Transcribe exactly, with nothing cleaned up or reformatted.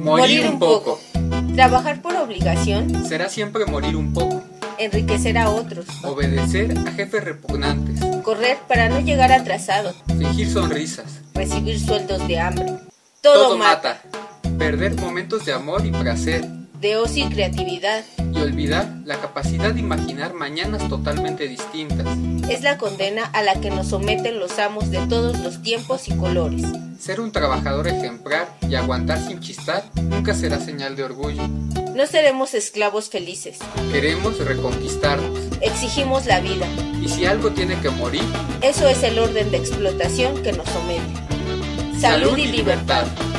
Morir un poco. Trabajar por obligación. Será siempre morir un poco. Enriquecer a otros. Obedecer a jefes repugnantes. Correr para no llegar atrasado. Fingir sonrisas. Recibir sueldos de hambre. Todo, Todo mata. mata. Perder momentos de amor y placer. De ocio y creatividad. Y olvidar la capacidad de imaginar mañanas totalmente distintas. Es la condena a la que nos someten los amos de todos los tiempos y colores. Ser un trabajador ejemplar y aguantar sin chistar nunca será señal de orgullo. No seremos esclavos felices. Queremos reconquistarnos. Exigimos la vida. Y si algo tiene que morir, eso es el orden de explotación que nos somete. salud y libertad.